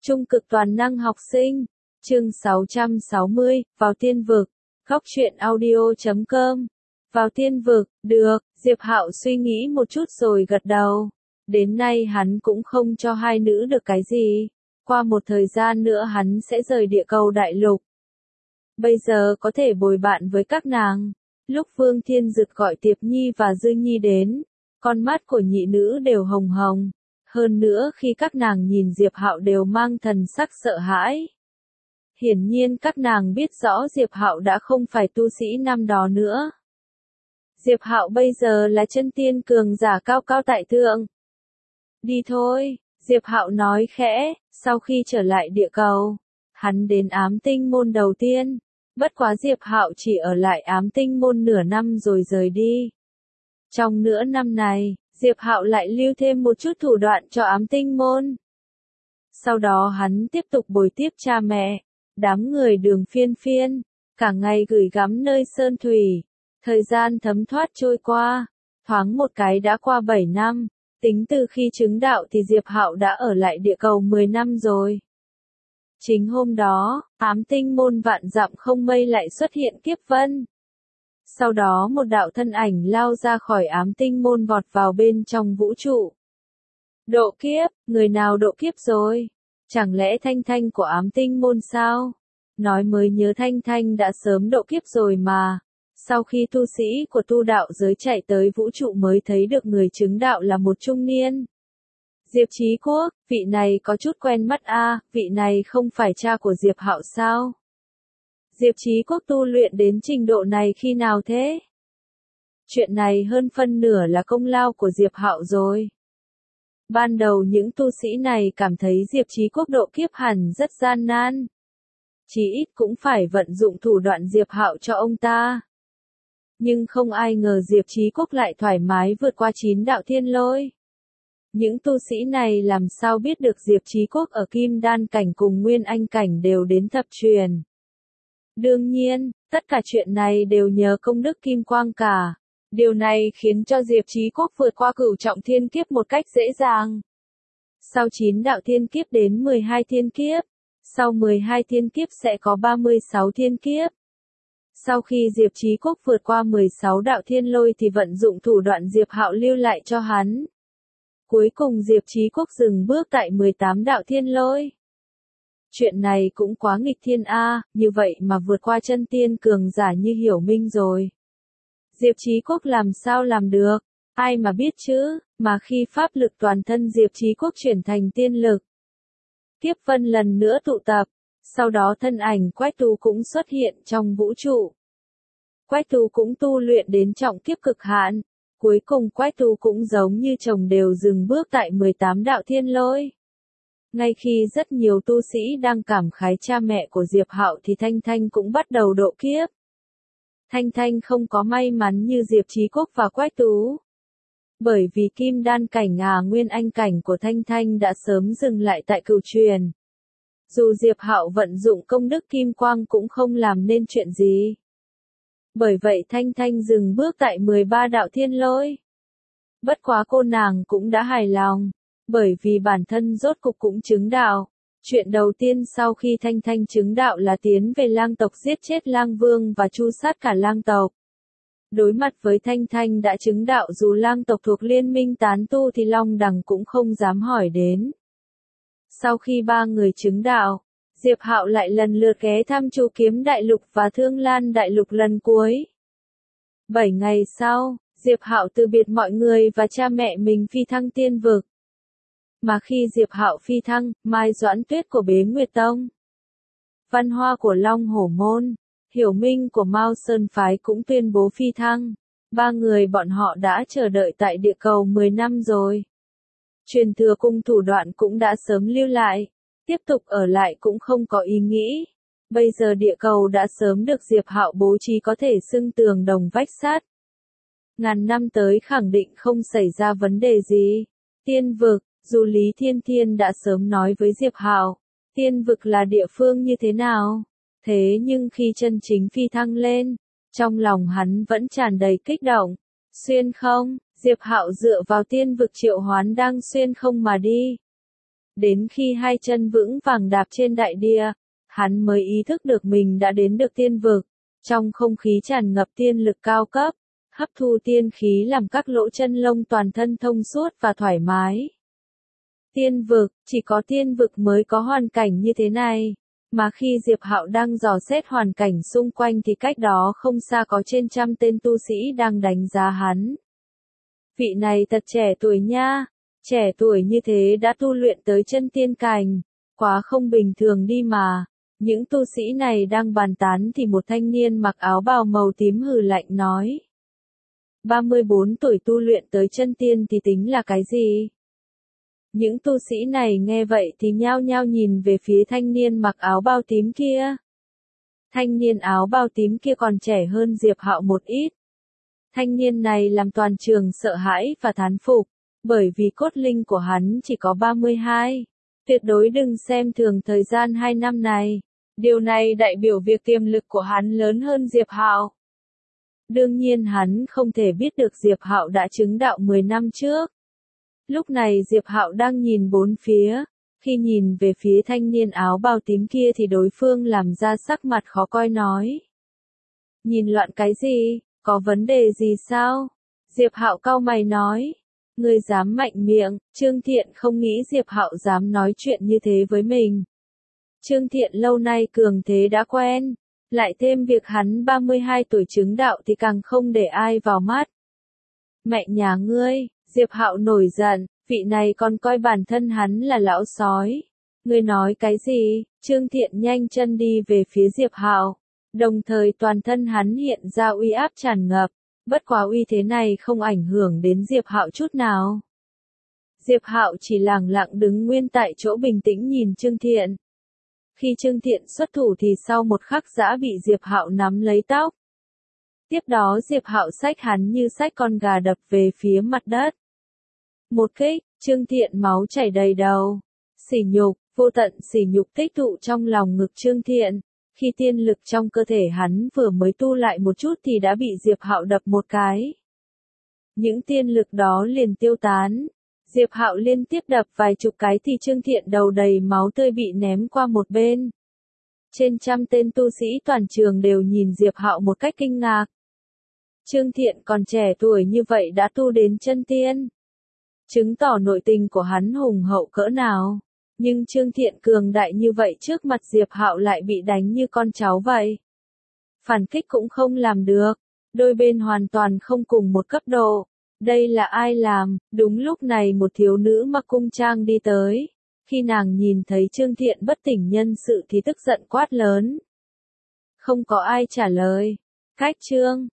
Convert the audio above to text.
Trung cực toàn năng học sinh, chương 660, vào tiên vực, góc truyện audio.com. Vào tiên vực, được, Diệp Hạo suy nghĩ một chút rồi gật đầu. Đến nay hắn cũng không cho hai nữ được cái gì. Qua một thời gian nữa hắn sẽ rời địa cầu đại lục. Bây giờ có thể bồi bạn với các nàng. Lúc Vương Thiên Dực gọi Tiệp Nhi và Dư Nhi đến, con mắt của nhị nữ đều hồng hồng. Hơn nữa khi các nàng nhìn Diệp Hạo đều mang thần sắc sợ hãi. Hiển nhiên các nàng biết rõ Diệp Hạo đã không phải tu sĩ năm đó nữa. Diệp Hạo bây giờ là chân tiên cường giả cao cao tại thượng. Đi thôi, Diệp Hạo nói khẽ, sau khi trở lại địa cầu, hắn đến ám tinh môn đầu tiên. Bất quá Diệp Hạo chỉ ở lại ám tinh môn nửa năm rồi rời đi. Trong nửa năm này, Diệp Hạo lại lưu thêm một chút thủ đoạn cho ám tinh môn. Sau đó hắn tiếp tục bồi tiếp cha mẹ, đám người Đường Phiên Phiên, cả ngày gửi gắm nơi sơn thủy. Thời gian thấm thoát trôi qua, thoáng một cái đã qua 7 năm, tính từ khi chứng đạo thì Diệp Hạo đã ở lại địa cầu 10 năm rồi. Chính hôm đó, ám tinh môn vạn dặm không mây lại xuất hiện kiếp vân. Sau đó một đạo thân ảnh lao ra khỏi ám tinh môn vọt vào bên trong vũ trụ. Độ kiếp, người nào độ kiếp rồi? Chẳng lẽ Thanh Thanh của ám tinh môn sao? Nói mới nhớ Thanh Thanh đã sớm độ kiếp rồi mà. Sau khi tu sĩ của tu đạo giới chạy tới vũ trụ mới thấy được người chứng đạo là một trung niên. Diệp Chí Quốc, vị này có chút quen mắt a, vị này không phải cha của Diệp Hạo sao? Diệp Chí Quốc tu luyện đến trình độ này khi nào thế? Chuyện này hơn phân nửa là công lao của Diệp Hạo rồi. Ban đầu những tu sĩ này cảm thấy Diệp Chí Quốc độ kiếp hẳn rất gian nan. Chí ít cũng phải vận dụng thủ đoạn Diệp Hạo cho ông ta. Nhưng không ai ngờ Diệp Chí Quốc lại thoải mái vượt qua 9 đạo thiên lôi. Những tu sĩ này làm sao biết được Diệp Chí Quốc ở Kim Đan cảnh cùng Nguyên Anh cảnh đều đến thập truyền. Đương nhiên, tất cả chuyện này đều nhờ công đức Kim Quang cả. Điều này khiến cho Diệp Chí Quốc vượt qua cửu trọng thiên kiếp một cách dễ dàng. Sau 9 đạo thiên kiếp đến 12 thiên kiếp. Sau 12 thiên kiếp sẽ có 36 thiên kiếp. Sau khi Diệp Chí Quốc vượt qua 16 đạo thiên lôi thì vận dụng thủ đoạn Diệp Hạo lưu lại cho hắn. Cuối cùng Diệp Chí Quốc dừng bước tại 18 đạo thiên lôi. Chuyện này cũng quá nghịch thiên a, như vậy mà vượt qua chân tiên cường giả như Hiểu Minh rồi. Diệp Chí Quốc làm sao làm được, ai mà biết chứ, mà khi pháp lực toàn thân Diệp Chí Quốc chuyển thành tiên lực. Kiếp vân lần nữa tụ tập, sau đó thân ảnh Quách Tú cũng xuất hiện trong vũ trụ. Quách Tú cũng tu luyện đến trọng kiếp cực hạn, cuối cùng Quách Tú cũng giống như chồng đều dừng bước tại 18 đạo thiên lôi. Ngay khi rất nhiều tu sĩ đang cảm khái cha mẹ của Diệp Hạo thì Thanh Thanh cũng bắt đầu độ kiếp. Thanh Thanh không có may mắn như Diệp Chí Quốc và Quách Tú. Bởi vì Kim Đan cảnh Nguyên Anh cảnh của Thanh Thanh đã sớm dừng lại tại cửu truyền. Dù Diệp Hạo vận dụng công đức Kim Quang cũng không làm nên chuyện gì. Bởi vậy Thanh Thanh dừng bước tại 13 đạo thiên lôi. Bất quá cô nàng cũng đã hài lòng. Bởi vì bản thân rốt cục cũng chứng đạo. Chuyện đầu tiên sau khi Thanh Thanh chứng đạo là tiến về lang tộc giết chết lang vương và tru sát cả lang tộc. Đối mặt với Thanh Thanh đã chứng đạo dù lang tộc thuộc liên minh tán tu thì Long Đằng cũng không dám hỏi đến. Sau khi ba người chứng đạo, Diệp Hạo lại lần lượt ghé thăm Chu Kiếm Đại Lục và Thương Lan Đại Lục lần cuối. 7 ngày sau, Diệp Hạo từ biệt mọi người và cha mẹ mình phi thăng tiên vực. Mà khi Diệp Hạo phi thăng, Mai Doãn Tuyết của Bế Nguyệt Tông, Văn Hoa của Long Hổ Môn, Hiểu Minh của Mao Sơn Phái cũng tuyên bố phi thăng. Ba người bọn họ đã chờ đợi tại địa cầu 10 năm rồi. Truyền thừa cung thủ đoạn cũng đã sớm lưu lại. Tiếp tục ở lại cũng không có ý nghĩ. Bây giờ địa cầu đã sớm được Diệp Hạo bố trí có thể xưng tường đồng vách sắt. Ngàn năm tới khẳng định không xảy ra vấn đề gì. Tiên vực, dù Lý Thiên Thiên đã sớm nói với Diệp Hạo, tiên vực là địa phương như thế nào. Thế nhưng khi chân chính phi thăng lên, trong lòng hắn vẫn tràn đầy kích động. Xuyên không, Diệp Hạo dựa vào tiên vực triệu hoán đang xuyên không mà đi. Đến khi hai chân vững vàng đạp trên đại địa, hắn mới ý thức được mình đã đến được tiên vực. Trong không khí tràn ngập tiên lực cao cấp, hấp thu tiên khí làm các lỗ chân lông toàn thân thông suốt và thoải mái. Tiên vực, chỉ có tiên vực mới có hoàn cảnh như thế này. Mà khi Diệp Hạo đang dò xét hoàn cảnh xung quanh thì cách đó không xa có trên trăm tên tu sĩ đang đánh giá hắn. Vị này thật trẻ tuổi nha, trẻ tuổi như thế đã tu luyện tới chân tiên cảnh, quá không bình thường đi mà. Những tu sĩ này đang bàn tán thì một thanh niên mặc áo bào màu tím hừ lạnh nói. 34 tuổi tu luyện tới chân tiên thì tính là cái gì? Những tu sĩ này nghe vậy thì nhao nhao nhìn về phía thanh niên mặc áo bào tím kia. Thanh niên áo bào tím kia còn trẻ hơn Diệp Hạo một ít. Thanh niên này làm toàn trường sợ hãi và thán phục, bởi vì cốt linh của hắn chỉ có 32. Tuyệt đối đừng xem thường thời gian 2 năm này. Điều này đại biểu việc tiềm lực của hắn lớn hơn Diệp Hạo. Đương nhiên hắn không thể biết được Diệp Hạo đã chứng đạo 10 năm trước. Lúc này Diệp Hạo đang nhìn bốn phía, khi nhìn về phía thanh niên áo bào tím kia thì đối phương làm ra sắc mặt khó coi nói. Nhìn loạn cái gì, có vấn đề gì sao? Diệp Hạo cau mày nói. Ngươi dám mạnh miệng, Trương Thiện không nghĩ Diệp Hạo dám nói chuyện như thế với mình. Trương Thiện lâu nay cường thế đã quen, lại thêm việc hắn 32 tuổi chứng đạo thì càng không để ai vào mắt. Mẹ nhà ngươi, Diệp Hạo nổi giận, vị này còn coi bản thân hắn là lão sói. Ngươi nói cái gì? Trương Thiện nhanh chân đi về phía Diệp Hạo, đồng thời toàn thân hắn hiện ra uy áp tràn ngập, bất quá uy thế này không ảnh hưởng đến Diệp Hạo chút nào. Diệp Hạo chỉ lẳng lặng đứng nguyên tại chỗ bình tĩnh nhìn Trương Thiện. Khi Trương Thiện xuất thủ thì sau một khắc đã bị Diệp Hạo nắm lấy tóc. Tiếp đó Diệp Hạo xách hắn như xách con gà đập về phía mặt đất. Một kích, Trương Thiện máu chảy đầy đầu. Sỉ nhục, vô tận sỉ nhục tích tụ trong lòng ngực Trương Thiện. Khi tiên lực trong cơ thể hắn vừa mới tu lại một chút thì đã bị Diệp Hạo đập một cái. Những tiên lực đó liền tiêu tán. Diệp Hạo liên tiếp đập vài chục cái thì Trương Thiện đầu đầy máu tươi bị ném qua một bên. Trên trăm tên tu sĩ toàn trường đều nhìn Diệp Hạo một cách kinh ngạc. Trương Thiện còn trẻ tuổi như vậy đã tu đến chân tiên. Chứng tỏ nội tình của hắn hùng hậu cỡ nào. Nhưng Trương Thiện cường đại như vậy trước mặt Diệp Hạo lại bị đánh như con cháu vậy. Phản kích cũng không làm được. Đôi bên hoàn toàn không cùng một cấp độ. Đây là ai làm? Đúng lúc này một thiếu nữ mặc cung trang đi tới. Khi nàng nhìn thấy Trương Thiện bất tỉnh nhân sự thì tức giận quát lớn. Không có ai trả lời. Cách chương